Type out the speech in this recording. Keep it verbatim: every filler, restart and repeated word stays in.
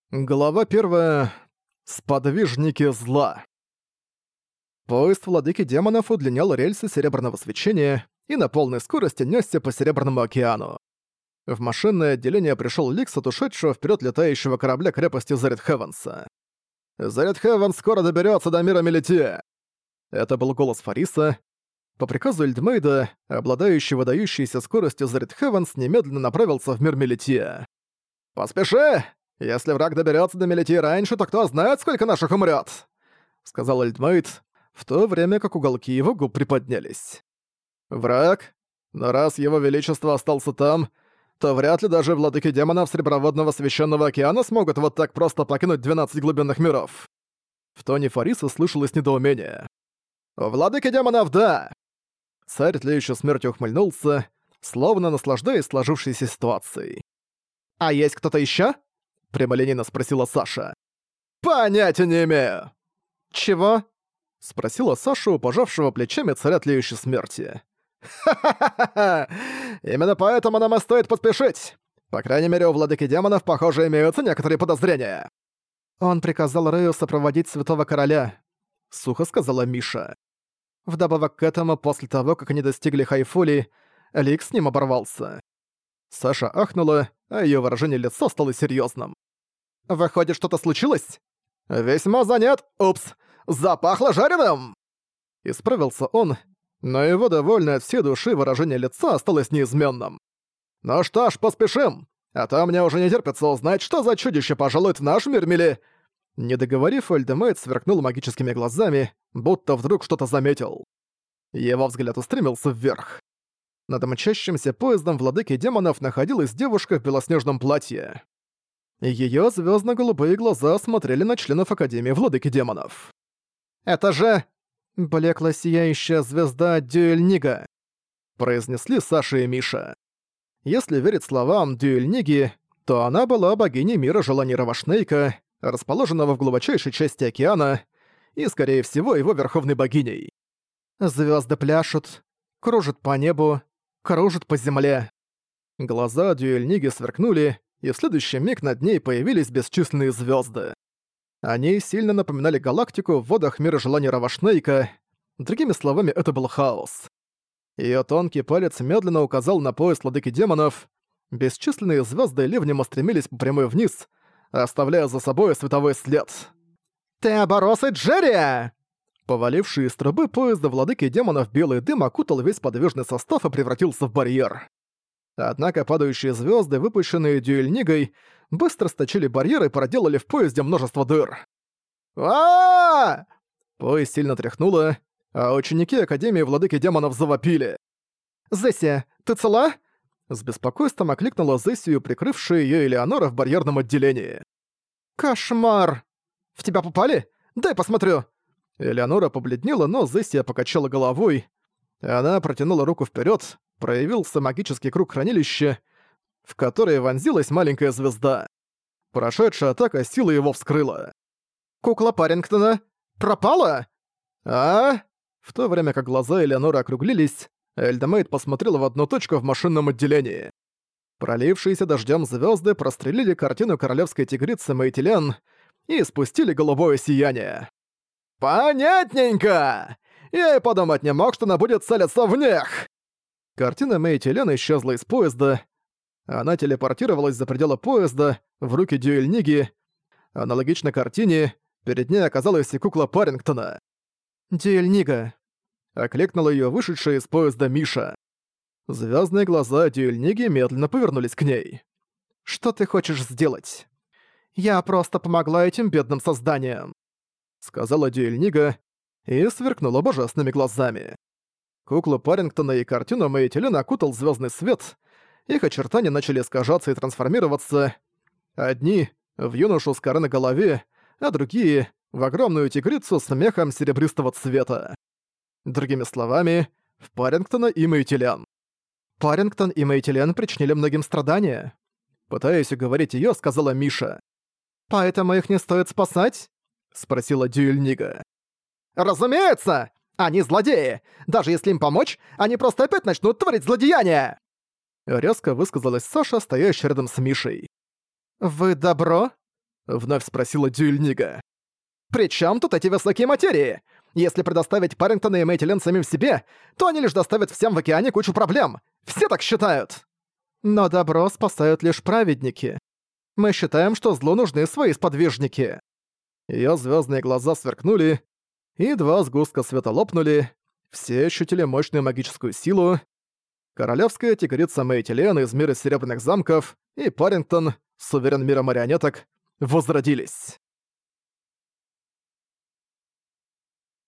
Глава первая. Сподвижники зла. Поезд владыки демонов удлинял рельсы серебряного свечения и на полной скорости нёсся по Серебряному океану. В машинное отделение пришёл Ликс от ушедшего вперёд летающего корабля крепости Зарет Хевенса. «Зарет Хевенс скоро доберётся до мира Мелития!» Это был голос Фариса. По приказу Эльдмейда, обладающий выдающейся скоростью Зарет Хевенс немедленно направился в мир Мелития. «Поспеши! Если враг доберётся до Мелитии раньше, то кто знает, сколько наших умрёт!» — сказал Эльдмейд, в то время как уголки его губ приподнялись. «Враг? Но раз его величество остался там, то вряд ли даже владыки демонов Среброводного Священного Океана смогут вот так просто покинуть двенадцать глубинных миров». В тоне Фариса слышалось недоумение. «Владыки демонов, да!» Царь, тлеющий смертью, ухмыльнулся, словно наслаждаясь сложившейся ситуацией. «А есть кто-то ещё?» — прямолинейно спросила Саша. «Понятия не имею!» «Чего?» — спросила Саша у пожавшего плечами царя тлеющей смерти. «Ха-ха-ха-ха! Именно поэтому нам и стоит поспешить! По крайней мере, у владыки демонов, похоже, имеются некоторые подозрения!» «Он приказал Рэю сопроводить Святого Короля», — сухо сказала Миша. Вдобавок к этому, после того, как они достигли Хайфули, Лик с ним оборвался. Саша ахнула, а её выражение лица стало серьёзным. «Выходит, что-то случилось?» «Весьма занят! Упс! Запахло жареным!» Исправился он, но его довольное от всей души выражение лица осталось неизменным. «Ну что ж, поспешим! А то мне уже не терпится узнать, что за чудище пожалует в наш мир, мили...» Не договорив, Эльдемейд сверкнул магическими глазами, будто вдруг что-то заметил. Его взгляд устремился вверх. Над мчащимся поездом владыки демонов находилась девушка в белоснежном платье. Её звёздно-голубые глаза смотрели на членов Академии владыки демонов. «Это же... блекло-сияющая звезда Дюэльнига», — произнесли Саша и Миша. Если верить словам Дюэльниги, то она была богиней мира желаний Равашнейка, расположенного в глубочайшей части океана, и, скорее всего, его верховной богиней. «Звёзды пляшут, кружат по небу, кружат по земле». Глаза Дюэльниги сверкнули, и в следующий миг над ней появились бесчисленные звёзды. Они сильно напоминали галактику в водах мира желаний Равашнейка, другими словами, это был хаос. Её тонкий палец медленно указал на пояс владыки демонов, бесчисленные звёзды ливнем устремились по прямой вниз, оставляя за собой световой след. «Теоборос и Джерия!» Поваливший из трубы поезда владыки демонов белый дым окутал весь подвижный состав и превратился в барьер. Однако падающие звёзды, выпущенные Дюэльнигой, быстро сточили барьеры и проделали в поезде множество дыр. а Поезд сильно тряхнуло, а ученики Академии владыки демонов завопили. «Зессия, ты цела?» С беспокойством окликнула Зессию, прикрывшая её Элеонора в барьерном отделении. «Кошмар! В тебя попали? Дай посмотрю!» Элеонора побледнела, но Зессия покачала головой. Она протянула руку вперёд, проявился магический круг хранилища, в который вонзилась маленькая звезда. Прошедшая атака силы его вскрыла. «Кукла Парингтона пропала?» «А?» В то время как глаза Элеоноры округлились, Эльдемейд посмотрел в одну точку в машинном отделении. Пролившиеся дождём звёзды прострелили картину королевской тигрицы Мэйтилен и спустили голубое сияние. «Понятненько! Я и подумать не мог, что она будет целиться в них!» Картина Мэйтилен исчезла из поезда. Она телепортировалась за пределы поезда, в руки Дюэльниги. Аналогично картине, перед ней оказалась и кукла Парингтона. «Дюэльнига», — окликнула её вышедшая из поезда Миша. Звёздные глаза Дюэльниги медленно повернулись к ней. «Что ты хочешь сделать?» «Я просто помогла этим бедным созданиям», — сказала Дюэльнига и сверкнула божественными глазами. Куклу Парингтона и картину Мэйтилен окутал звёздный свет, их очертания начали искажаться и трансформироваться. Одни — в юношу с коры на голове, а другие — в огромную тигрицу с мехом серебристого цвета. Другими словами, в Парингтона и Мэйтилен. «Парингтон и Мэйтилен причинили многим страдания», — пытаясь уговорить её, сказала Миша. «Поэтому их не стоит спасать?» — спросила Дюэльнига. «Разумеется! Они злодеи! Даже если им помочь, они просто опять начнут творить злодеяния!» Резко высказалась Саша, стоящая рядом с Мишей. «Вы добро?» — вновь спросила Дюэльнига. «При чём тут эти высокие материи? Если предоставить Парингтона и Мэйтилен самим себе, то они лишь доставят всем в океане кучу проблем. Все так считают!» «Но добро спасают лишь праведники. Мы считаем, что злу нужны свои сподвижники». Её звёздные глаза сверкнули, и два сгустка света лопнули. Все ощутили мощную магическую силу. Королевская тигрица Мэйтилен из мира Серебряных замков и Парингтон, суверен мира марионеток, возродились.